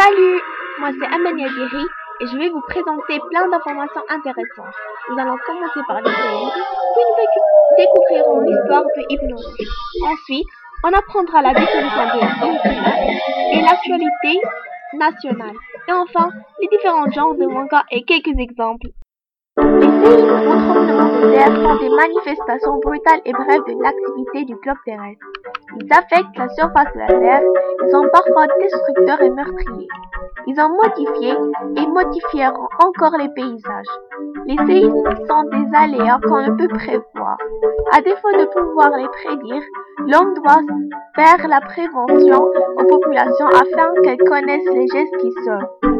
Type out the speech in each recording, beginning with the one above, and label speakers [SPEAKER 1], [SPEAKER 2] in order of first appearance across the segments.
[SPEAKER 1] Salut, moi c'est Amania Diri et je vais vous présenter plein d'informations intéressantes. Nous allons commencer par les séismes, puis nous découvrirons l'histoire de Ibn Rushd. Ensuite, on apprendra la définition de l'intimate et l'actualité nationale. Et enfin, les différents genres de manga et quelques exemples. Les séismes ou tremblements de terre sont des manifestations brutales et brèves de l'activité du globe terrestre. Ils affectent la surface de la Terre et sont parfois destructeurs et meurtriers. Ils ont modifié et modifieront encore les paysages. Les séismes sont des aléas qu'on ne peut prévoir. À défaut de pouvoir les prédire, l'homme doit faire la prévention aux populations afin qu'elles connaissent les gestes qui sauvent.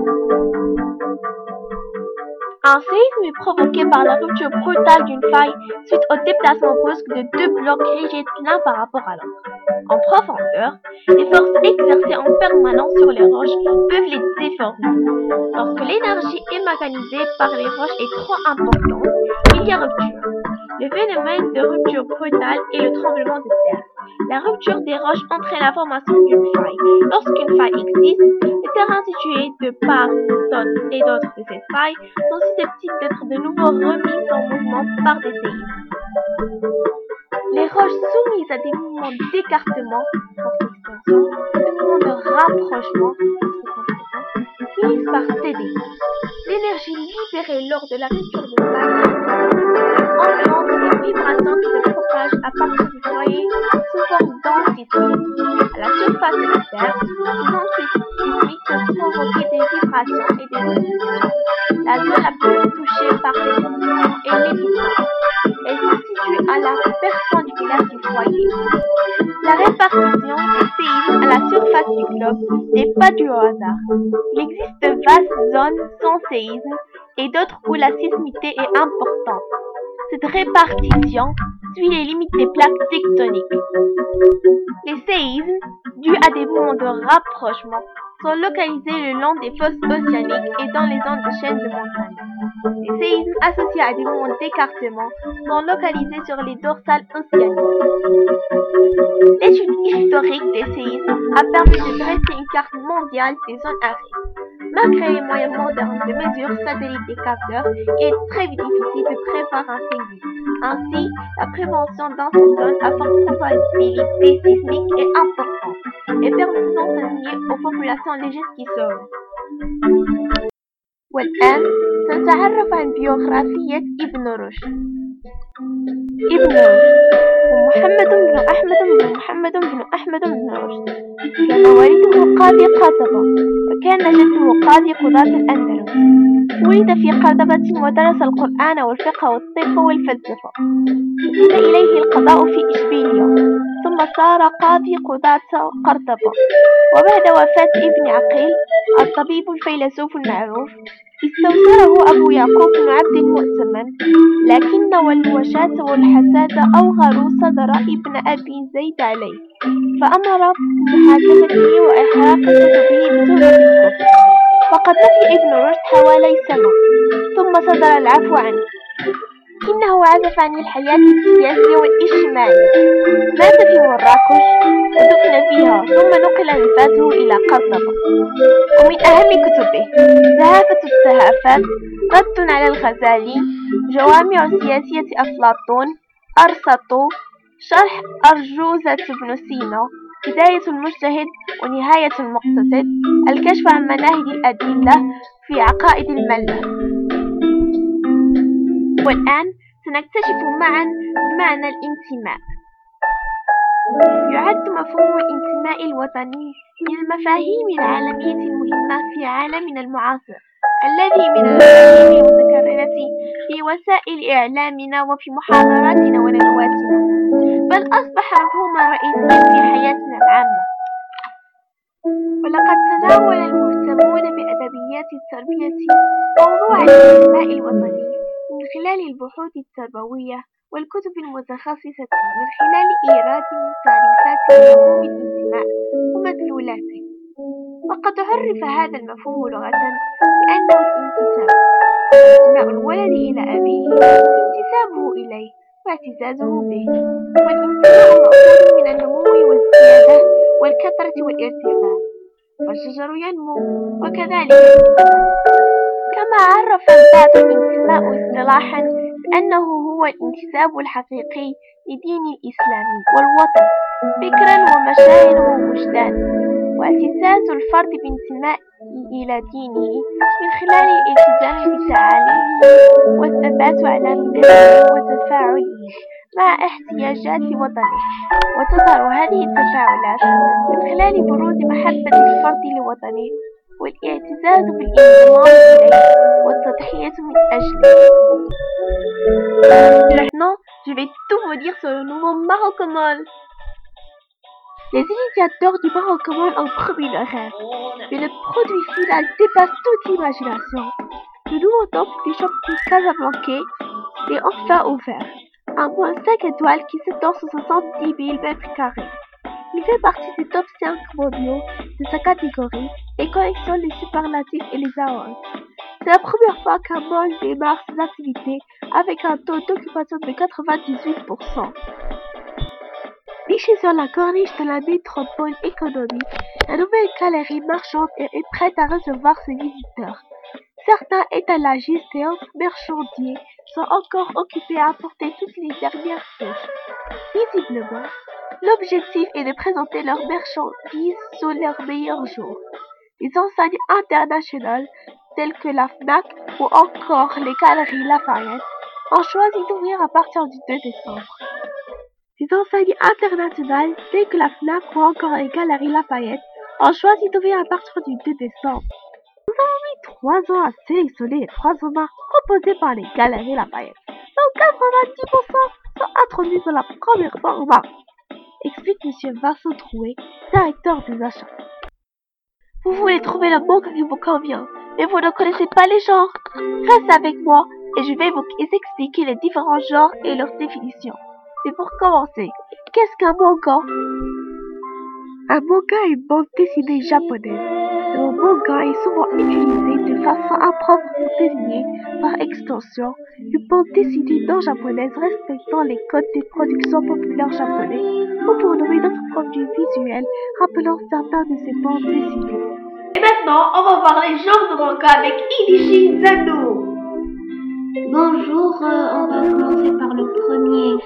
[SPEAKER 1] Un séisme est provoqué par la rupture brutale d'une faille suite au déplacement brusque de deux blocs rigides l'un par rapport à l'autre. En profondeur, les forces exercées en permanence sur les roches peuvent les déformer. Lorsque l'énergie émaganisée par les roches est trop importante, il y a rupture. Le phénomène de rupture brutale est le tremblement de terre. La rupture des roches entraîne la formation d'une faille. Lorsqu'une faille existe, les terrains situés de part et d'autre de cette faille sont susceptibles d'être de nouveau remis en mouvement par des séismes. Les roches soumises à des mouvements d'écartement, force extension, et des mouvements de rapprochement, finissent par céder. L'énergie libérée lors de la rupture de faille engendre des vibrations qui se propagent à partir du foyer sous forme d'ondes sismiques. À la surface de la Terre, ces ondes sismiques peuvent provoquer des vibrations et des ébullitions. La zone la plus touchée par ces ébullitions est l'épicentre. Elle se situe à la perpendiculaire du foyer. La répartition des séismes à la surface du globe n'est pas due au hasard. Il existe de vastes zones sans séisme et d'autres où la sismicité est importante. Cette répartition suit les limites des plaques tectoniques. Les séismes, dus à des mouvements de rapprochement, sont localisés le long des fosses océaniques et dans les zones de chaînes de montagnes. Les séismes associés à des mouvements d'écartement sont localisés sur les dorsales océaniques. L'étude historique des séismes a permis de dresser une carte mondiale des zones arides. Malgré les moyens modernes de mesure satellites des capteurs, il est très difficile de prévoir un séisme. Ainsi, la prévention dans ces zones à forte probabilité sismique est importante et permet d'enseigner aux populations les gestes qui sauvent. والآن سنتعرف عن بيوغرافية ابن رشد. ابن رشد هو محمد بن أحمد بن محمد بن رشد. كان والده قاضي قرطبة وكان جده قاضي قضاة الأندلس. ولد في قرطبة ودرس القرآن والفقه والطب والفلسفة. أضيف إليه القضاء في إشبيلية ثم صار قاضي قضاة قرطبة. وبعد وفاة ابن عقيل الطبيب الفيلسوف المعروف استوسره أبو يعقوب بن عبد المؤتمن، لكن والوشاة والحساد أوغروا صدر ابن أبي زيد عليه فأمر بمحاكمته وإحراق كتبه بتهمة الكفر. فقد بقي ابن رشد حوالي سنة ثم صدر العفو عنه. إنه عزف عن الحياة السياسية والاجتماعية. مات في مراكش ودفن فيها ثم نقل رفاته إلى قرطبة. ومن أهم كتبه زهافة الزهافات، رد على الغزالي، جوامع سياسية أفلاطون، أرسطو، شرح أرجوزة ابن سينا، بداية المجتهد ونهاية المقتصد، الكشف عن مناهج الأدلة في عقائد الملة. والآن سنكتشف معا معنى الانتماء. يعد مفهوم الانتماء الوطني من المفاهيم العالمية المهمة في عالمنا المعاصر، الذي من المفاهيم المتكررة في وسائل إعلامنا وفي محاضراتنا وندواتنا، بل أصبح مفهوما رئيسيا في حياتنا العامة. ولقد تناول المهتمون بأدبيات التربية موضوع الانتماء الوطني من خلال البحوث التربوية والكتب المتخصصة من خلال إيراد تعريفات مفهوم الانتماء ومدلولاته. وقد عرف هذا المفهوم لغة بأنه الانتساب، انتماء الولد إلى أبيه، انتسابه إليه واعتزازه به. والانتماء مأخوذ من النمو والزيادة والكثرة والارتفاع. والشجر ينمو وكذلك كما عرف البعض الانتماء اصطلاحا أنه هو الانتساب الحقيقي لدين الإسلام والوطن فكرا ومشاعر ووجدان، واعتزاز الفرد بانتمائه إلى دينه من خلال الالتزام بتعاليمه والثبات على مبادئه وتفاعله مع احتياجات وطنه. وتظهر هذه التفاعلات من خلال بروز محبة الفرد لوطنه والاعتزاز بالانضمام إليه والتضحية من أجله. Maintenant, je vais tout vous dire sur le nouveau Marocomol. Les initiateurs du Marocomol ont promis le rêve, mais le produit final dépasse toute imagination. Le nouveau temple des champions casablancais est enfin ouvert. Un moins 5 étoiles qui s'étend sur 70 000 m². Il fait partie des top 5 mondiaux de sa catégorie et collectionne les superlatifs et les awards. C'est la première fois qu'un mall démarre ses activités avec un taux d'occupation de 98%. Nichée sur la corniche de la métropole économique, la nouvelle galerie marchande est prête à recevoir ses visiteurs. Certains étalagistes et autres marchandiers sont encore occupés à apporter toutes les dernières touches. Visiblement, l'objectif est de présenter leurs marchandises sous leur meilleur jour. Les enseignes internationales telles que la FNAC ou encore les galeries Lafayette ont choisi d'ouvrir à partir du 2 décembre. Les enseignes internationales telles que la FNAC ou encore les galeries Lafayette ont choisi d'ouvrir à partir du 2 décembre. Nous avons mis 3 ans à sélectionner les 3 marques proposées par les galeries Lafayette, dont 90% sont introduits pour la première fois au marché, explique M. Vincent Trouet, directeur des achats. Vous voulez trouver le mot qui vous convient, mais vous ne connaissez pas les genres. Reste avec moi et je vais vous expliquer les différents genres et leurs définitions. Mais pour commencer, qu'est-ce qu'un manga? Un manga est une bande dessinée japonaise. Le mot manga est souvent utilisé de façon impropre pour désigner, par extension, une bande dessinée non japonaise respectant les codes des productions populaires japonais, ou pour nommer d'autres produits visuels rappelant certains de ces bandes dessinées. Et maintenant, on va voir les genres de manga avec Inishi Zano.
[SPEAKER 2] Bonjour, on va commencer par le premier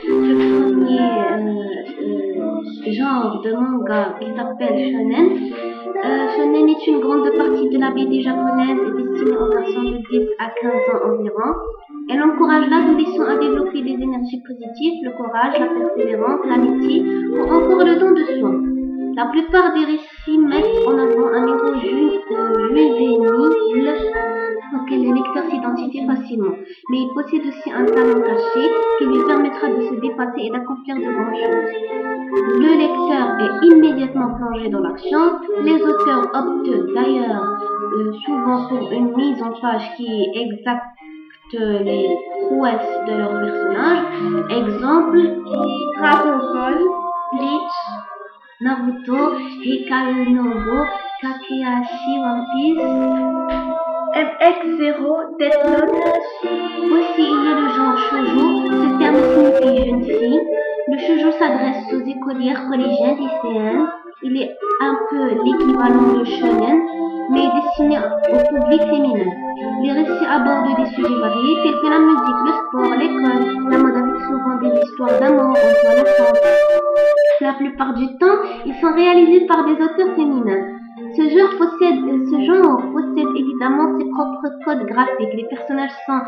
[SPEAKER 2] genre de manga qui s'appelle shonen. Shonen est une grande partie de la BD japonaise et destinée aux garçons de 10 à 15 ans environ. Elle encourage l'adolescent à développer des énergies positives, le courage, la persévérance, l'amitié ou encore le don de soi. La plupart des récits mettent en avant un héros juvénile auquel les lecteurs s'identifient facilement, mais il possède aussi un talent caché qui lui permettra de se dépasser et d'accomplir de grandes choses. Le lecteur est immédiatement plongé dans l'action. Les auteurs optent d'ailleurs souvent pour une mise en page qui exacte les prouesses de leurs personnages. Exemple, Dragon Ball, Bleach, Naruto, Hikaru no Go, Kakeashi, One Piece,
[SPEAKER 1] MX0, Death Note.
[SPEAKER 2] Aussi, il y a le genre shoujo. Ce terme signifie jeune fille. Le shoujo s'adresse aux écolières, collégiennes, lycéennes. Il est un peu l'équivalent de shonen, mais destiné au public féminin. Les récits abordent des sujets variés tels que la musique, le sport, l'école, la mode avec souvent des histoires d'amour entre l'enfance. La plupart du temps, ils sont réalisés par des auteurs féminins. Ce genre possède évidemment ses propres codes graphiques. Les personnages sont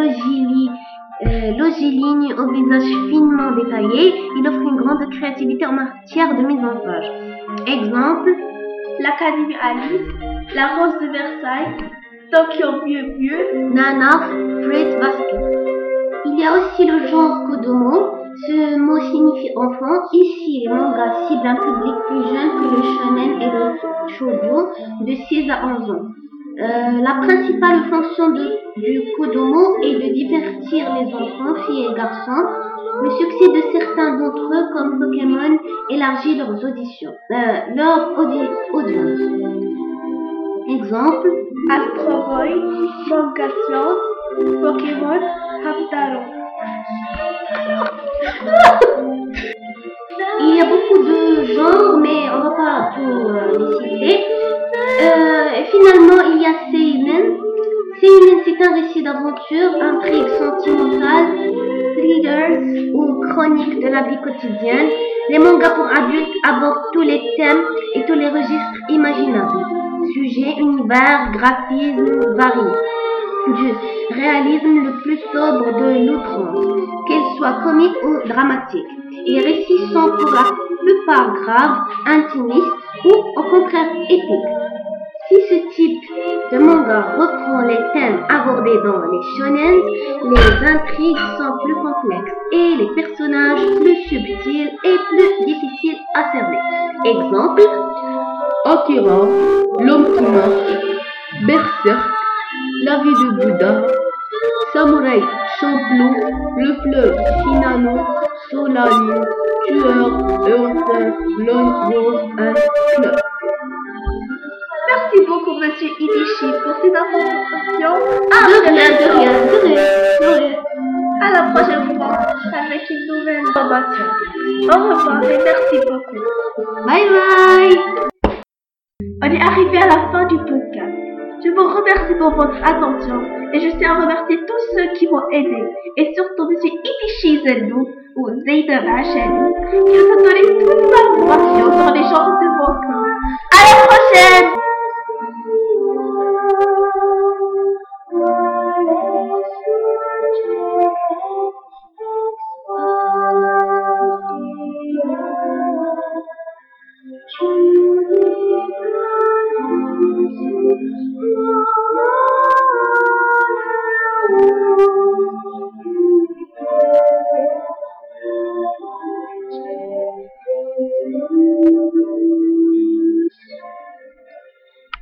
[SPEAKER 2] longilignes, au visage finement détaillé. Il offre une grande créativité en matière de mise en page. Exemple,
[SPEAKER 1] l'Académie Alice, La Rose de Versailles, Tokyo Mieux Mieux,
[SPEAKER 2] Nana, Fruit Basket. Il y a aussi le genre Kodomo. Ce mot signifie enfant. Ici, les mangas ciblent un public plus jeune que le shonen et le shoujo, de 6 à 11 ans. La principale fonction du Kodomo est de divertir les enfants, filles et garçons. Le succès de certains d'entre eux, comme Pokémon, élargit leur audience. Exemple,
[SPEAKER 1] Astro Boy, Manga Science, Pokémon, Hamtaro.
[SPEAKER 2] Il y a beaucoup de genres, mais on ne va pas tout les citer. Et finalement, il y a Seinen. Seinen, c'est un récit d'aventure, intrigue sentimentale, thrillers ou chroniques de la vie quotidienne. Les mangas pour adultes abordent tous les thèmes et tous les registres imaginables. Sujets, univers, graphisme varient. Du réalisme le plus sobre de l'outrance, qu'elle soit comique ou dramatique. Les récits sont pour la plupart graves, intimistes ou au contraire épiques. Si ce type de manga reprend les thèmes abordés dans les shonen, les intrigues sont plus complexes et les personnages plus subtils et plus difficiles à cerner. Exemple,
[SPEAKER 3] Akira, l'homme qui marche, Berserk, la vie de Bouddha, Samouraï Champloo, le fleuve Shinano, Solanin, Tueur, Earther, Lone Wolf and Club.
[SPEAKER 1] Merci beaucoup, Monsieur Idishi, pour ces informations.
[SPEAKER 2] de rien.
[SPEAKER 1] À la prochaine fois avec une nouvelle information. Au revoir et merci beaucoup.
[SPEAKER 2] Bye bye.
[SPEAKER 1] On est arrivé à la fin du podcast. Je vous remercie pour votre attention et je tiens à remercier tous ceux qui m'ont aidé et surtout Monsieur Idishi Zendou ou Zayden Hachel qui nous a donné toutes les informations sur les genres de mangas. À la prochaine!